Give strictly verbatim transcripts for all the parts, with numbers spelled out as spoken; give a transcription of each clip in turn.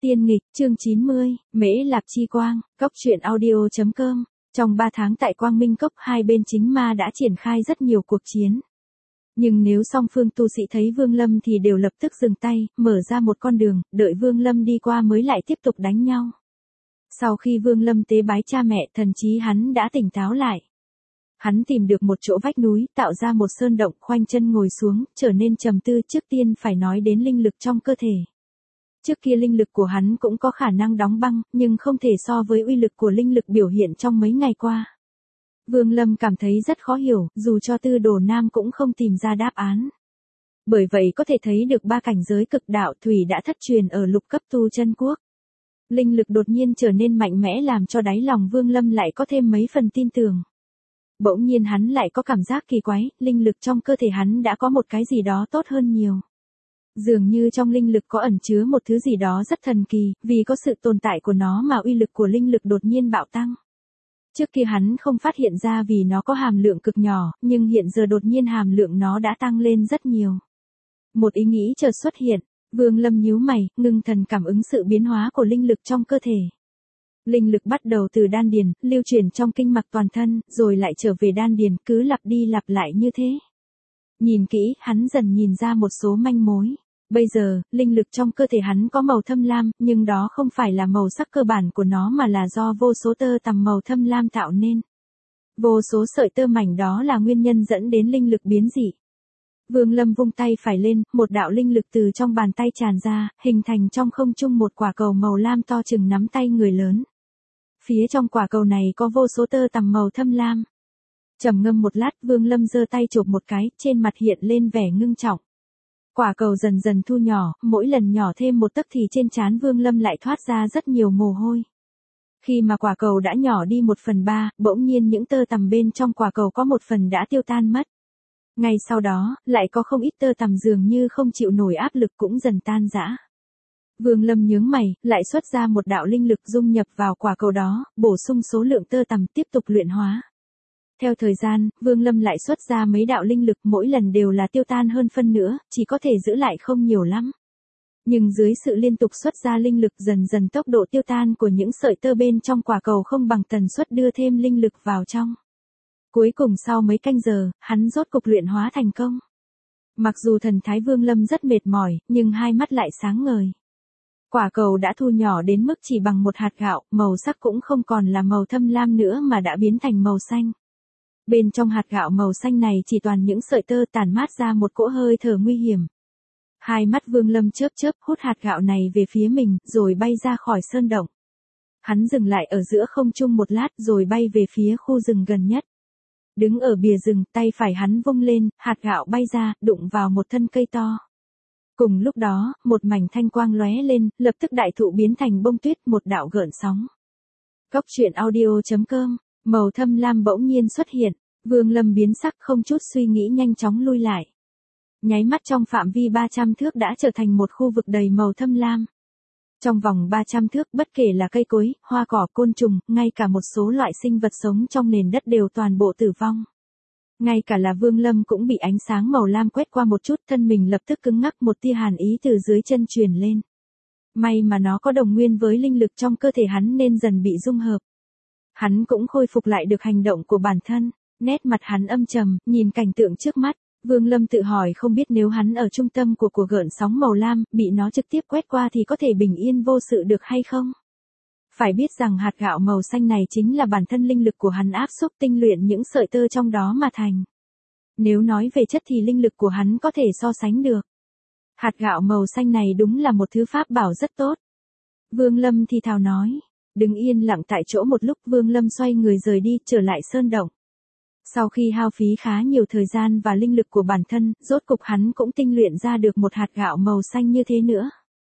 Tiên nghịch, chương chín mươi, Mễ Lạp Chi Quang, Cốc truyện audio chấm com. Trong ba tháng tại Quang Minh Cốc, hai bên chính ma đã triển khai rất nhiều cuộc chiến. Nhưng nếu song phương tu sĩ thấy Vương Lâm thì đều lập tức dừng tay, mở ra một con đường, đợi Vương Lâm đi qua mới lại tiếp tục đánh nhau. Sau khi Vương Lâm tế bái cha mẹ, thần trí hắn đã tỉnh táo lại. Hắn tìm được một chỗ vách núi, tạo ra một sơn động, khoanh chân ngồi xuống, trở nên trầm tư. Trước tiên phải nói đến linh lực trong cơ thể. Trước kia linh lực của hắn cũng có khả năng đóng băng, nhưng không thể so với uy lực của linh lực biểu hiện trong mấy ngày qua. Vương Lâm cảm thấy rất khó hiểu, dù cho Tư Đồ Nam cũng không tìm ra đáp án. Bởi vậy có thể thấy được ba cảnh giới cực đạo thủy đã thất truyền ở lục cấp tu chân quốc. Linh lực đột nhiên trở nên mạnh mẽ làm cho đáy lòng Vương Lâm lại có thêm mấy phần tin tưởng. Bỗng nhiên hắn lại có cảm giác kỳ quái, linh lực trong cơ thể hắn đã có một cái gì đó tốt hơn nhiều. Dường như trong linh lực có ẩn chứa một thứ gì đó rất thần kỳ, vì có sự tồn tại của nó mà uy lực của linh lực đột nhiên bạo tăng. Trước kia hắn không phát hiện ra vì nó có hàm lượng cực nhỏ, nhưng hiện giờ đột nhiên hàm lượng nó đã tăng lên rất nhiều. Một ý nghĩ chợt xuất hiện, Vương Lâm nhíu mày, ngưng thần cảm ứng sự biến hóa của linh lực trong cơ thể. Linh lực bắt đầu từ đan điền, lưu chuyển trong kinh mạch toàn thân, rồi lại trở về đan điền, cứ lặp đi lặp lại như thế. Nhìn kỹ, hắn dần nhìn ra một số manh mối. Bây giờ, linh lực trong cơ thể hắn có màu thâm lam, nhưng đó không phải là màu sắc cơ bản của nó mà là do vô số tơ tằm màu thâm lam tạo nên. Vô số sợi tơ mảnh đó là nguyên nhân dẫn đến linh lực biến dị. Vương Lâm vung tay phải lên, một đạo linh lực từ trong bàn tay tràn ra, hình thành trong không trung một quả cầu màu lam to chừng nắm tay người lớn. Phía trong quả cầu này có vô số tơ tằm màu thâm lam. Trầm ngâm một lát, Vương Lâm giơ tay chộp một cái, trên mặt hiện lên vẻ ngưng trọng. Quả cầu dần dần thu nhỏ, mỗi lần nhỏ thêm một tấc thì trên trán Vương Lâm lại thoát ra rất nhiều mồ hôi. Khi mà quả cầu đã nhỏ đi một phần ba, bỗng nhiên những tơ tằm bên trong quả cầu có một phần đã tiêu tan mất. Ngay sau đó, lại có không ít tơ tằm dường như không chịu nổi áp lực cũng dần tan rã. Vương Lâm nhướng mày, lại xuất ra một đạo linh lực dung nhập vào quả cầu đó, bổ sung số lượng tơ tằm tiếp tục luyện hóa. Theo thời gian, Vương Lâm lại xuất ra mấy đạo linh lực, mỗi lần đều là tiêu tan hơn phân nữa, chỉ có thể giữ lại không nhiều lắm. Nhưng dưới sự liên tục xuất ra linh lực, dần dần tốc độ tiêu tan của những sợi tơ bên trong quả cầu không bằng tần suất đưa thêm linh lực vào trong. Cuối cùng sau mấy canh giờ, hắn rốt cục luyện hóa thành công. Mặc dù thần thái Vương Lâm rất mệt mỏi, nhưng hai mắt lại sáng ngời. Quả cầu đã thu nhỏ đến mức chỉ bằng một hạt gạo, màu sắc cũng không còn là màu thâm lam nữa mà đã biến thành màu xanh. Bên trong hạt gạo màu xanh này chỉ toàn những sợi tơ tản mát ra một cỗ hơi thở nguy hiểm. Hai mắt Vương Lâm chớp chớp hút hạt gạo này về phía mình, rồi bay ra khỏi sơn động. Hắn dừng lại ở giữa không trung một lát rồi bay về phía khu rừng gần nhất. Đứng ở bìa rừng, tay phải hắn vung lên, hạt gạo bay ra, đụng vào một thân cây to. Cùng lúc đó, một mảnh thanh quang lóe lên, lập tức đại thụ biến thành bông tuyết, một đạo gợn sóng. Cốc truyện audio chấm com. Màu thâm lam bỗng nhiên xuất hiện, Vương Lâm biến sắc không chút suy nghĩ nhanh chóng lui lại. Nháy mắt trong phạm vi ba trăm thước đã trở thành một khu vực đầy màu thâm lam. Trong vòng ba trăm thước, bất kể là cây cối, hoa cỏ, côn trùng, ngay cả một số loại sinh vật sống trong nền đất đều toàn bộ tử vong. Ngay cả là Vương Lâm cũng bị ánh sáng màu lam quét qua một chút, thân mình lập tức cứng ngắc, một tia hàn ý từ dưới chân truyền lên. May mà nó có đồng nguyên với linh lực trong cơ thể hắn nên dần bị dung hợp. Hắn cũng khôi phục lại được hành động của bản thân, nét mặt hắn âm trầm, nhìn cảnh tượng trước mắt, Vương Lâm tự hỏi không biết nếu hắn ở trung tâm của của gợn sóng màu lam, bị nó trực tiếp quét qua thì có thể bình yên vô sự được hay không? Phải biết rằng hạt gạo màu xanh này chính là bản thân linh lực của hắn áp xúc tinh luyện những sợi tơ trong đó mà thành. Nếu nói về chất thì linh lực của hắn có thể so sánh được. Hạt gạo màu xanh này đúng là một thứ pháp bảo rất tốt. Vương Lâm thì thào nói. Đứng yên lặng tại chỗ một lúc, Vương Lâm xoay người rời đi, trở lại sơn động. Sau khi hao phí khá nhiều thời gian và linh lực của bản thân, rốt cục hắn cũng tinh luyện ra được một hạt gạo màu xanh như thế nữa.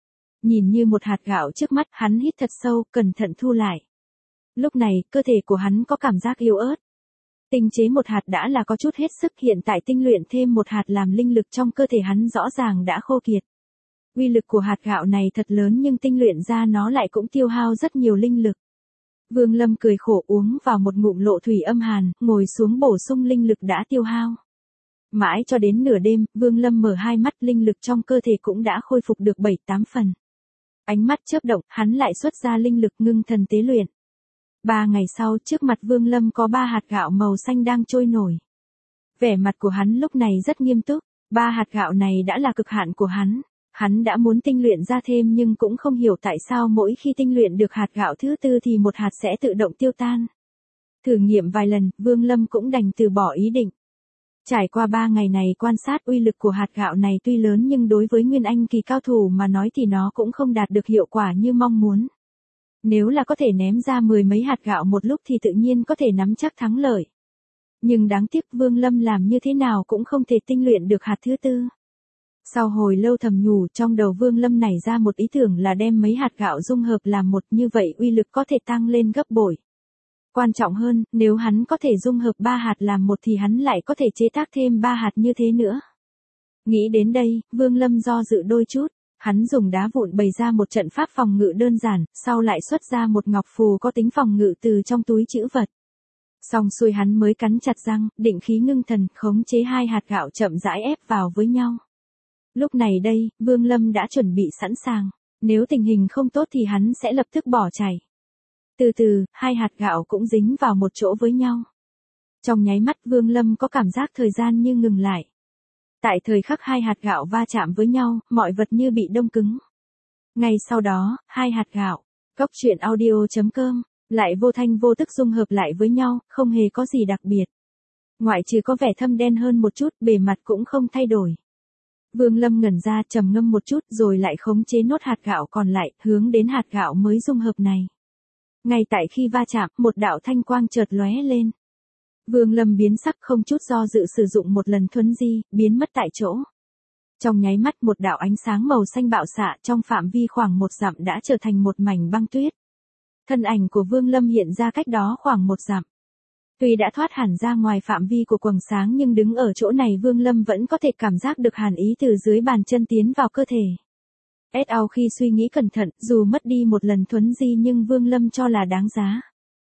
Nhìn như một hạt gạo trước mắt, hắn hít thật sâu, cẩn thận thu lại. Lúc này, cơ thể của hắn có cảm giác yếu ớt. Tinh chế một hạt đã là có chút hết sức, hiện tại tinh luyện thêm một hạt làm linh lực trong cơ thể hắn rõ ràng đã khô kiệt. Uy lực của hạt gạo này thật lớn nhưng tinh luyện ra nó lại cũng tiêu hao rất nhiều linh lực. Vương Lâm cười khổ uống vào một ngụm lộ thủy âm hàn, ngồi xuống bổ sung linh lực đã tiêu hao. Mãi cho đến nửa đêm, Vương Lâm mở hai mắt, linh lực trong cơ thể cũng đã khôi phục được bảy tám phần. Ánh mắt chớp động, hắn lại xuất ra linh lực ngưng thần tế luyện. Ba ngày sau, trước mặt Vương Lâm có ba hạt gạo màu xanh đang trôi nổi. Vẻ mặt của hắn lúc này rất nghiêm túc, ba hạt gạo này đã là cực hạn của hắn. Hắn đã muốn tinh luyện ra thêm nhưng cũng không hiểu tại sao mỗi khi tinh luyện được hạt gạo thứ tư thì một hạt sẽ tự động tiêu tan. Thử nghiệm vài lần, Vương Lâm cũng đành từ bỏ ý định. Trải qua ba ngày này quan sát uy lực của hạt gạo này tuy lớn nhưng đối với Nguyên Anh kỳ cao thủ mà nói thì nó cũng không đạt được hiệu quả như mong muốn. Nếu là có thể ném ra mười mấy hạt gạo một lúc thì tự nhiên có thể nắm chắc thắng lợi. Nhưng đáng tiếc Vương Lâm làm như thế nào cũng không thể tinh luyện được hạt thứ tư. Sau hồi lâu thầm nhủ, trong đầu Vương Lâm nảy ra một ý tưởng là đem mấy hạt gạo dung hợp làm một, như vậy uy lực có thể tăng lên gấp bội. Quan trọng hơn, nếu hắn có thể dung hợp ba hạt làm một thì hắn lại có thể chế tác thêm ba hạt như thế nữa. Nghĩ đến đây, Vương Lâm do dự đôi chút, hắn dùng đá vụn bày ra một trận pháp phòng ngự đơn giản, sau lại xuất ra một ngọc phù có tính phòng ngự từ trong túi trữ vật. Xong xuôi hắn mới cắn chặt răng, định khí ngưng thần, khống chế hai hạt gạo chậm rãi ép vào với nhau. Lúc này đây, Vương Lâm đã chuẩn bị sẵn sàng, nếu tình hình không tốt thì hắn sẽ lập tức bỏ chạy. Từ từ, hai hạt gạo cũng dính vào một chỗ với nhau. Trong nháy mắt Vương Lâm có cảm giác thời gian như ngừng lại. Tại thời khắc hai hạt gạo va chạm với nhau, mọi vật như bị đông cứng. Ngay sau đó, hai hạt gạo, cốc truyện audio chấm com, lại vô thanh vô tức dung hợp lại với nhau, không hề có gì đặc biệt. Ngoại trừ có vẻ thâm đen hơn một chút, bề mặt cũng không thay đổi. Vương Lâm ngẩn ra, trầm ngâm một chút rồi lại khống chế nốt hạt gạo còn lại, hướng đến hạt gạo mới dung hợp này. Ngay tại khi va chạm, một đạo thanh quang chợt lóe lên. Vương Lâm biến sắc không chút do dự sử dụng một lần thuấn di, biến mất tại chỗ. Trong nháy mắt một đạo ánh sáng màu xanh bạo xạ trong phạm vi khoảng một dặm đã trở thành một mảnh băng tuyết. Thân ảnh của Vương Lâm hiện ra cách đó khoảng một dặm. Tuy đã thoát hẳn ra ngoài phạm vi của quầng sáng nhưng đứng ở chỗ này Vương Lâm vẫn có thể cảm giác được hàn ý từ dưới bàn chân tiến vào cơ thể. Sau khi suy nghĩ cẩn thận, dù mất đi một lần thuấn di nhưng Vương Lâm cho là đáng giá.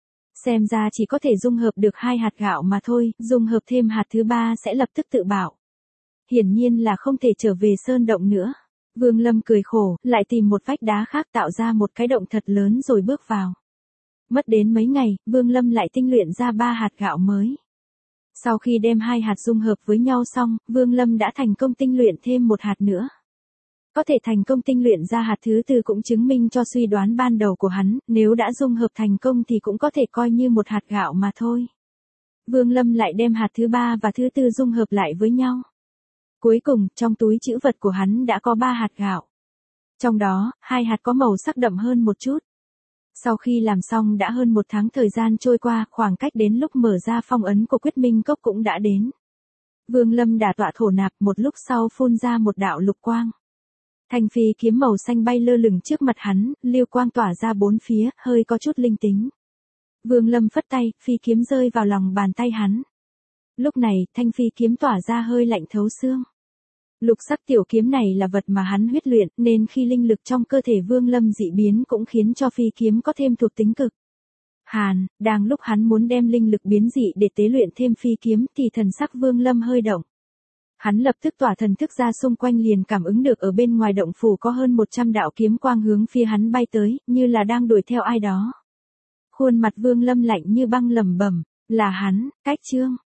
Xem ra chỉ có thể dung hợp được hai hạt gạo mà thôi, dung hợp thêm hạt thứ ba sẽ lập tức tự bạo. Hiển nhiên là không thể trở về sơn động nữa. Vương Lâm cười khổ, lại tìm một vách đá khác tạo ra một cái động thật lớn rồi bước vào. Mất đến mấy ngày, Vương Lâm lại tinh luyện ra ba hạt gạo mới. Sau khi đem hai hạt dung hợp với nhau xong, Vương Lâm đã thành công tinh luyện thêm một hạt nữa. Có thể thành công tinh luyện ra hạt thứ tư cũng chứng minh cho suy đoán ban đầu của hắn, nếu đã dung hợp thành công thì cũng có thể coi như một hạt gạo mà thôi. Vương Lâm lại đem hạt thứ ba và thứ tư dung hợp lại với nhau. Cuối cùng, trong túi trữ vật của hắn đã có ba hạt gạo. Trong đó, hai hạt có màu sắc đậm hơn một chút. Sau khi làm xong đã hơn một tháng thời gian trôi qua, khoảng cách đến lúc mở ra phong ấn của Quyết Minh Cốc cũng đã đến. Vương Lâm đả tọa thổ nạp, một lúc sau phun ra một đạo lục quang. Thanh phi kiếm màu xanh bay lơ lửng trước mặt hắn, lưu quang tỏa ra bốn phía, hơi có chút linh tính. Vương Lâm phất tay, phi kiếm rơi vào lòng bàn tay hắn. Lúc này, thanh phi kiếm tỏa ra hơi lạnh thấu xương. Lục sắc tiểu kiếm này là vật mà hắn huyết luyện, nên khi linh lực trong cơ thể Vương Lâm dị biến cũng khiến cho phi kiếm có thêm thuộc tính cực hàn. Đang lúc hắn muốn đem linh lực biến dị để tế luyện thêm phi kiếm thì thần sắc Vương Lâm hơi động. Hắn lập tức tỏa thần thức ra xung quanh liền cảm ứng được ở bên ngoài động phủ có hơn một trăm đạo kiếm quang hướng phía hắn bay tới, như là đang đuổi theo ai đó. Khuôn mặt Vương Lâm lạnh như băng lẩm bẩm, là hắn, Cách Trương.